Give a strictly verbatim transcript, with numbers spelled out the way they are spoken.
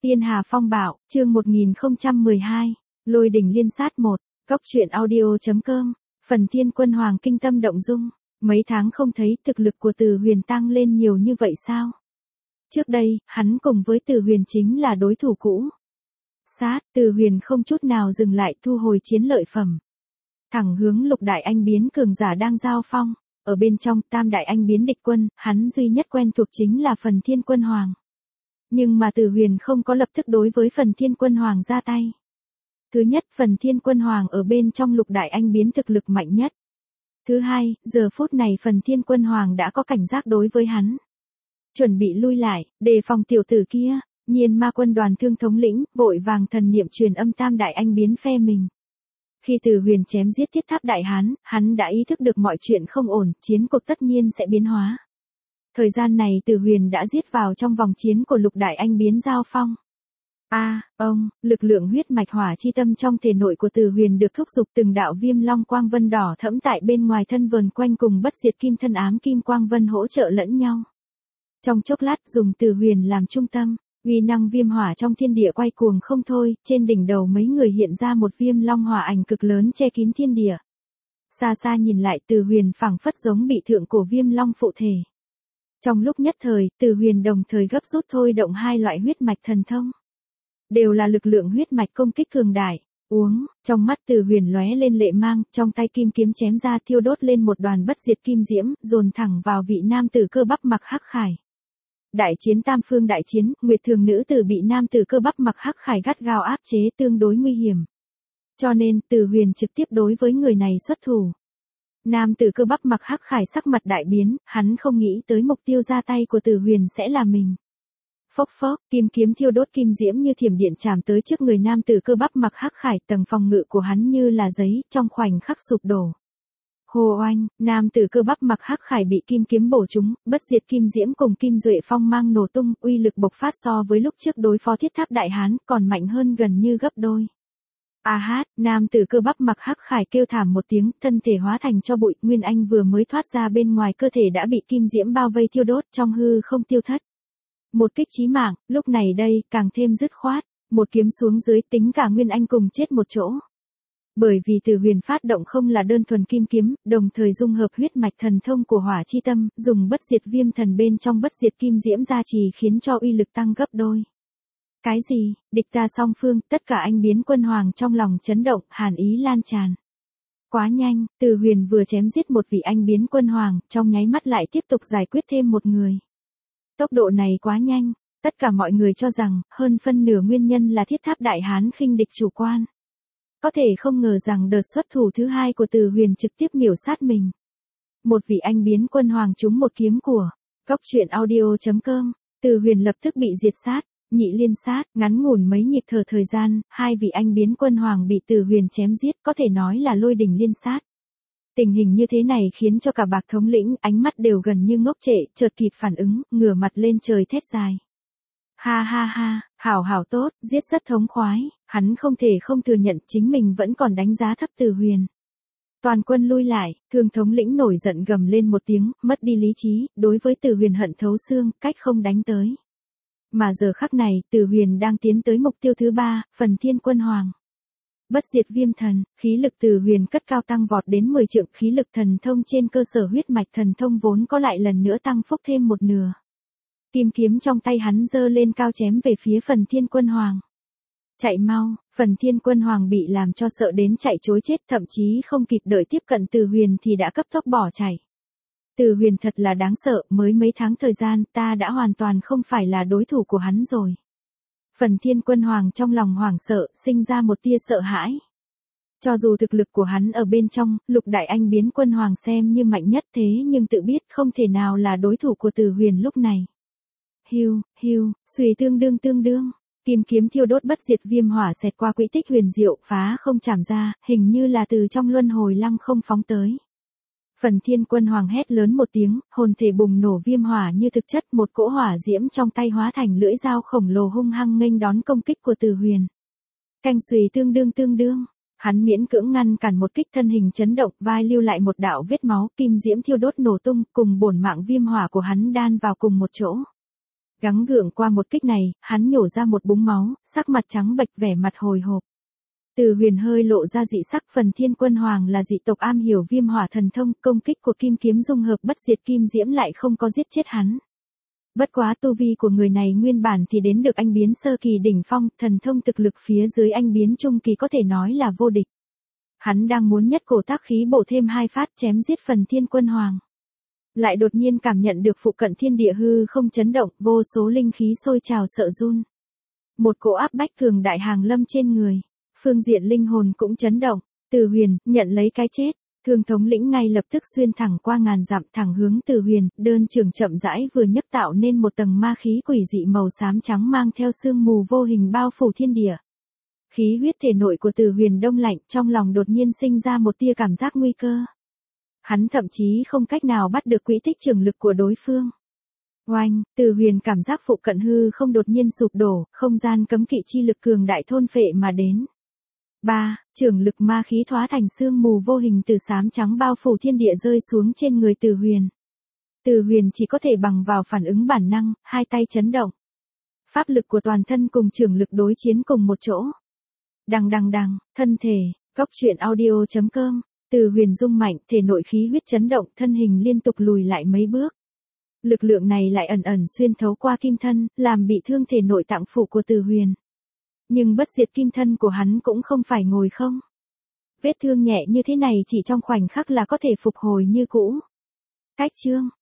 Tiên Hà Phong Bạo, chương một nghìn không trăm mười hai, Lôi Đỉnh Liên Sát một, Cốc truyện audio chấm com, Phần Thiên Quân Hoàng kinh tâm động dung, mấy tháng không thấy thực lực của Từ Huyền tăng lên nhiều như vậy sao? Trước đây, hắn cùng với Từ Huyền chính là đối thủ cũ. Sát, Từ Huyền không chút nào dừng lại thu hồi chiến lợi phẩm. Thẳng hướng lục đại anh biến cường giả đang giao phong, ở bên trong tam đại anh biến địch quân, hắn duy nhất quen thuộc chính là Phần Thiên Quân Hoàng. Nhưng mà Từ Huyền không có lập tức đối với Phần Thiên Quân Hoàng ra tay. Thứ nhất, Phần Thiên Quân Hoàng ở bên trong lục đại anh biến thực lực mạnh nhất. Thứ hai, giờ phút này Phần Thiên Quân Hoàng đã có cảnh giác đối với hắn. Chuẩn bị lui lại, đề phòng tiểu tử kia, Nhiên Ma quân đoàn thương thống lĩnh, vội vàng thần niệm truyền âm tam đại anh biến phe mình. Khi Từ Huyền chém giết Thiết Tháp Đại Hán, hắn đã ý thức được mọi chuyện không ổn, chiến cuộc tất nhiên sẽ biến hóa. Thời gian này Từ Huyền đã giết vào trong vòng chiến của lục đại anh biến giao phong. A, à, ông, lực lượng huyết mạch hỏa chi tâm trong thể nội của Từ Huyền được thúc giục từng đạo viêm long quang vân đỏ thẫm tại bên ngoài thân vờn quanh cùng bất diệt kim thân ám kim quang vân hỗ trợ lẫn nhau. Trong chốc lát dùng Từ Huyền làm trung tâm, uy năng viêm hỏa trong thiên địa quay cuồng không thôi, trên đỉnh đầu mấy người hiện ra một viêm long hỏa ảnh cực lớn che kín thiên địa. Xa xa nhìn lại Từ Huyền phảng phất giống bị thượng cổ viêm long phụ thể. Trong lúc nhất thời, Từ Huyền đồng thời gấp rút thôi động hai loại huyết mạch thần thông. Đều là lực lượng huyết mạch công kích cường đại. Uống, trong mắt Từ Huyền lóe lên lệ mang, trong tay kim kiếm chém ra thiêu đốt lên một đoàn bất diệt kim diễm, dồn thẳng vào vị nam tử cơ bắp mặc hắc khải. Đại chiến tam phương đại chiến, Nguyệt Thường nữ tử bị nam tử cơ bắp mặc hắc khải gắt gao áp chế tương đối nguy hiểm. Cho nên, Từ Huyền trực tiếp đối với người này xuất thủ. Nam tử cơ bắp mặc hắc khải sắc mặt đại biến, hắn không nghĩ tới mục tiêu ra tay của Từ Huyền sẽ là mình. Phốc phốc, kim kiếm thiêu đốt kim diễm như thiểm điện chạm tới trước người nam tử cơ bắp mặc hắc khải, tầng phòng ngự của hắn như là giấy, trong khoảnh khắc sụp đổ. Hồ oanh, nam tử cơ bắp mặc hắc khải bị kim kiếm bổ trúng, bất diệt kim diễm cùng kim duệ phong mang nổ tung, uy lực bộc phát so với lúc trước đối phó Thiết Tháp Đại Hán, còn mạnh hơn gần như gấp đôi. A hát, nam tử cơ bắp mặc hắc khải kêu thảm một tiếng, thân thể hóa thành cho bụi, Nguyên Anh vừa mới thoát ra bên ngoài cơ thể đã bị kim diễm bao vây thiêu đốt trong hư không tiêu thất. Một kích chí mạng, lúc này đây, càng thêm dứt khoát, một kiếm xuống dưới tính cả Nguyên Anh cùng chết một chỗ. Bởi vì Từ Huyền phát động không là đơn thuần kim kiếm, đồng thời dung hợp huyết mạch thần thông của hỏa chi tâm, dùng bất diệt viêm thần bên trong bất diệt kim diễm gia trì khiến cho uy lực tăng gấp đôi. Cái gì, địch ta song phương, tất cả anh biến quân hoàng trong lòng chấn động, hàn ý lan tràn. Quá nhanh, Từ Huyền vừa chém giết một vị anh biến quân hoàng, trong nháy mắt lại tiếp tục giải quyết thêm một người. Tốc độ này quá nhanh, tất cả mọi người cho rằng, hơn phân nửa nguyên nhân là Thiết Tháp Đại Hán khinh địch chủ quan. Có thể không ngờ rằng đợt xuất thủ thứ hai của Từ Huyền trực tiếp miểu sát mình. Một vị anh biến quân hoàng trúng một kiếm của Cốc truyện audio chấm com, Từ Huyền lập tức bị diệt sát, nhị liên sát, ngắn ngủn mấy nhịp thở thời gian, hai vị anh biến quân hoàng bị Từ Huyền chém giết, có thể nói là lôi đỉnh liên sát. Tình hình như thế này khiến cho cả Bạc thống lĩnh ánh mắt đều gần như ngốc trệ, chợt kịp phản ứng, ngửa mặt lên trời thét dài. Ha ha ha, hảo hảo tốt, giết rất thống khoái, hắn không thể không thừa nhận chính mình vẫn còn đánh giá thấp Từ Huyền. Toàn quân lui lại, Thương thống lĩnh nổi giận gầm lên một tiếng, mất đi lý trí, đối với Từ Huyền hận thấu xương, cách không đánh tới. Mà giờ khắc này, Từ Huyền đang tiến tới mục tiêu thứ ba, Phần Thiên Quân Hoàng. Bất diệt viêm thần, khí lực Từ Huyền cất cao tăng vọt đến mười trượng, khí lực thần thông trên cơ sở huyết mạch thần thông vốn có lại lần nữa tăng phúc thêm một nửa. Kim kiếm trong tay hắn giơ lên cao chém về phía Phần Thiên Quân Hoàng. Chạy mau, Phần Thiên Quân Hoàng bị làm cho sợ đến chạy trối chết, thậm chí không kịp đợi tiếp cận Từ Huyền thì đã cấp tốc bỏ chạy. Từ Huyền thật là đáng sợ, mới mấy tháng thời gian ta đã hoàn toàn không phải là đối thủ của hắn rồi. Phần Thiên Quân Hoàng trong lòng hoảng sợ, sinh ra một tia sợ hãi. Cho dù thực lực của hắn ở bên trong, lục đại anh biến quân hoàng xem như mạnh nhất thế nhưng tự biết không thể nào là đối thủ của Từ Huyền lúc này. Hiu, hiu, suy tương đương tương đương, kim kiếm thiêu đốt bất diệt viêm hỏa xẹt qua quỹ tích huyền diệu, phá không chạm ra, hình như là từ trong luân hồi lăng không phóng tới. Phần Thiên Quân Hoàng hét lớn một tiếng, hồn thể bùng nổ viêm hỏa như thực chất, một cỗ hỏa diễm trong tay hóa thành lưỡi dao khổng lồ hung hăng nghênh đón công kích của Từ Huyền. Canh suy tương đương tương đương, hắn miễn cưỡng ngăn cản một kích, thân hình chấn động, vai lưu lại một đạo vết máu, kim diễm thiêu đốt nổ tung, cùng bổn mạng viêm hỏa của hắn đan vào cùng một chỗ. Gắng gượng qua một kích này, hắn nhổ ra một búng máu, sắc mặt trắng bệch vẻ mặt hồi hộp. Từ Huyền hơi lộ ra dị sắc, Phần Thiên Quân Hoàng là dị tộc am hiểu viêm hỏa thần thông, công kích của kim kiếm dung hợp bất diệt kim diễm lại không có giết chết hắn. Bất quá tu vi của người này nguyên bản thì đến được anh biến sơ kỳ đỉnh phong, thần thông thực lực phía dưới anh biến trung kỳ có thể nói là vô địch. Hắn đang muốn nhất cổ tác khí bổ thêm hai phát chém giết Phần Thiên Quân Hoàng. Lại đột nhiên cảm nhận được phụ cận thiên địa hư không chấn động, vô số linh khí sôi trào sợ run. Một cỗ áp bách cường đại hàng lâm trên người. Phương diện linh hồn cũng chấn động. Từ Huyền, nhận lấy cái chết. Thương thống lĩnh ngay lập tức xuyên thẳng qua ngàn dặm thẳng hướng Từ Huyền, đơn trường chậm rãi vừa nhấc tạo nên một tầng ma khí quỷ dị màu xám trắng mang theo sương mù vô hình bao phủ thiên địa. Khí huyết thể nội của Từ Huyền đông lạnh, trong lòng đột nhiên sinh ra một tia cảm giác nguy cơ. Hắn thậm chí không cách nào bắt được quỹ tích trường lực của đối phương. Oanh, Từ Huyền cảm giác phụ cận hư không đột nhiên sụp đổ, không gian cấm kỵ chi lực cường đại thôn phệ mà đến. ba. Trường lực ma khí thoá thành sương mù vô hình từ xám trắng bao phủ thiên địa rơi xuống trên người Từ Huyền. Từ Huyền chỉ có thể bằng vào phản ứng bản năng, hai tay chấn động. Pháp lực của toàn thân cùng trường lực đối chiến cùng một chỗ. Đằng đằng đằng, thân thể, góc truyện audio chấm com. Từ Huyền rung mạnh, thể nội khí huyết chấn động, thân hình liên tục lùi lại mấy bước. Lực lượng này lại ẩn ẩn xuyên thấu qua kim thân, làm bị thương thể nội tạng phủ của Từ Huyền. Nhưng bất diệt kim thân của hắn cũng không phải ngồi không. Vết thương nhẹ như thế này chỉ trong khoảnh khắc là có thể phục hồi như cũ. Cách chương